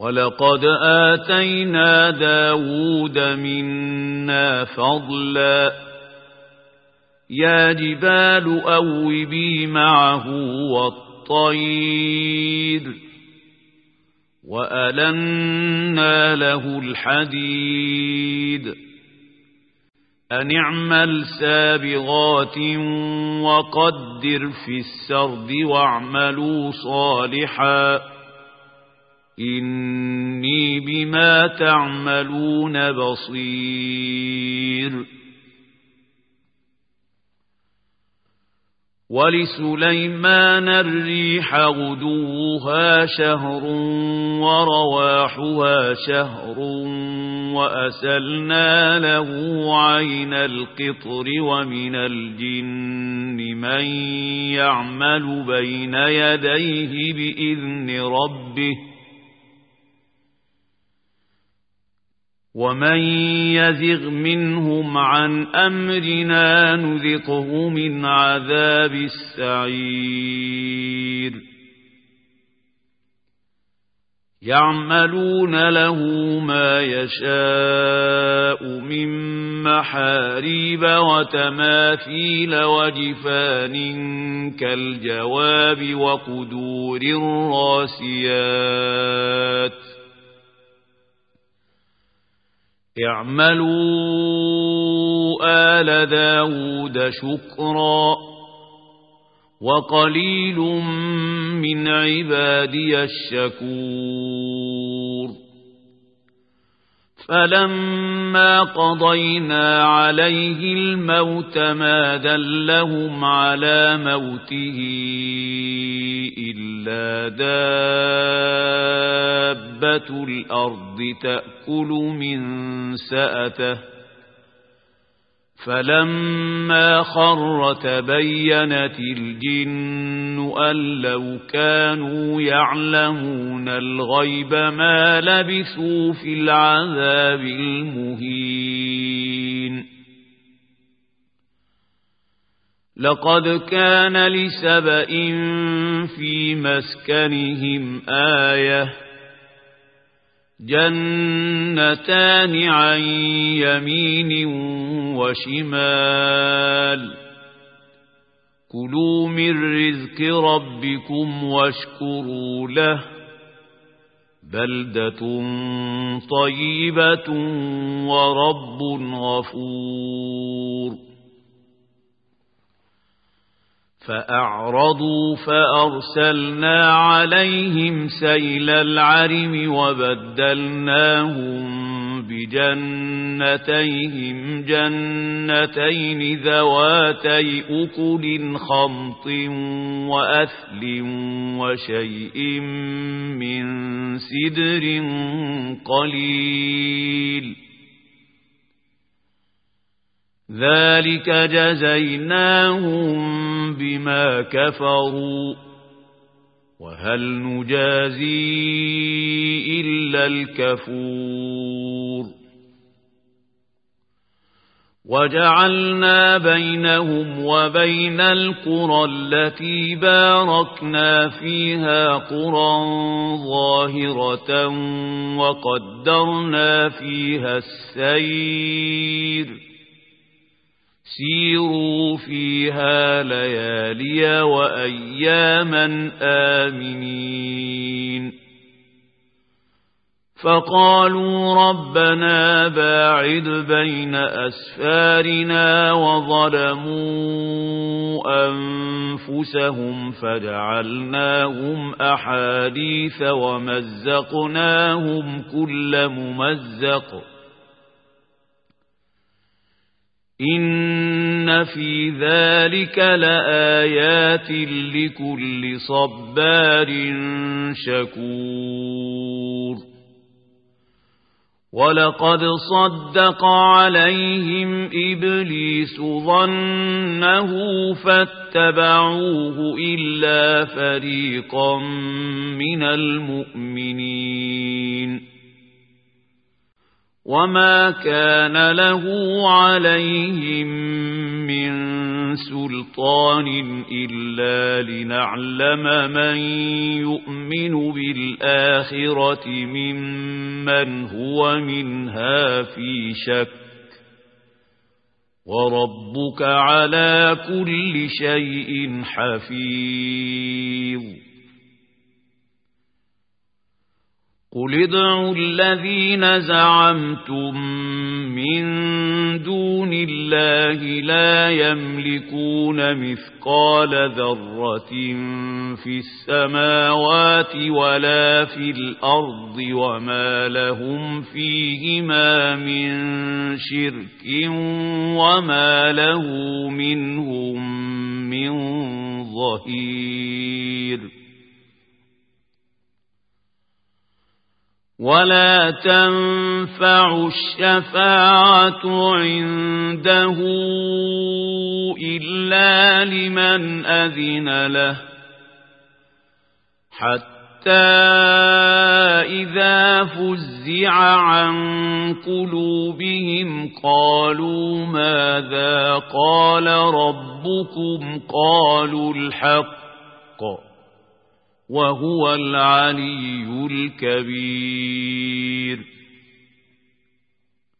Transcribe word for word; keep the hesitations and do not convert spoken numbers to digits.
ولقد آتينا داود منا فضلا يا جبال أوبي معه والطير وألنا له الحديد أن اعمل سابغات وقدر في السرد واعملوا صالحا إني بما تعملون بصير. ولسليمان الريح غدوها شهر ورواحها شهر وأسلنا له عين القطر ومن الجن من يعمل بين يديه بإذن ربه ومن يزغ منهم عن أمرنا نذقه من عذاب السعير. يعملون له ما يشاء من محاريب وتماثيل وجفان كالجواب وقدور الراسيات. اعملوا آل داود شكرا وقليل من عبادي الشكور. فلما قضينا عليه الموت ما دلهم على موته إلا دابة الأرض تأكل من سأته فلما خر تبينت الجن أن لو كانوا يعلمون الغيب ما لبثوا في العذاب المهين. لقد كان لسبإ في مسكنهم آية جنتان عن يمين وشمال كلوا من رزق ربكم واشكروا له بلدة طيبة ورب غفور. فأعرضوا فأرسلنا عليهم سيل العرم وبدلناهم بجنتيهم جنتين ذواتي أكل خمط وأثل وشيء من سدر قليل ذلك جزيناهم بما كفروا وهل نجازي إلا الكفور. وجعلنا بينهم وبين القرى التي باركنا فيها قرى ظاهرة وقدرنا فيها السير سيروا فيها ليالي وأياما آمنين. فقالوا ربنا باعد بين أسفارنا وظلموا أنفسهم فجعلناهم أحاديث ومزقناهم كل ممزق إن في ذلك لآيات لكل صبار شكور. ولقد صدق عليهم إبليس ظنه فاتبعوه إلا فريقا من المؤمنين وما كان له عليهم من سلطان إلا لنعلم من يؤمن بالآخرة ممن هو منها في شك وربك على كل شيء حفيظ قل ادعوا الذين زعمتم من دون الله لا يملكون مثقال ذرة في السماوات ولا في الأرض وما لهم فيهما من شرك وما له منهم من ظهير ولا تنفع الشفاعة عنده إلا لمن أذن له حتى إذا فزع عن قلوبهم قالوا ماذا قال ربكم قالوا الحق وهو العلي الكبير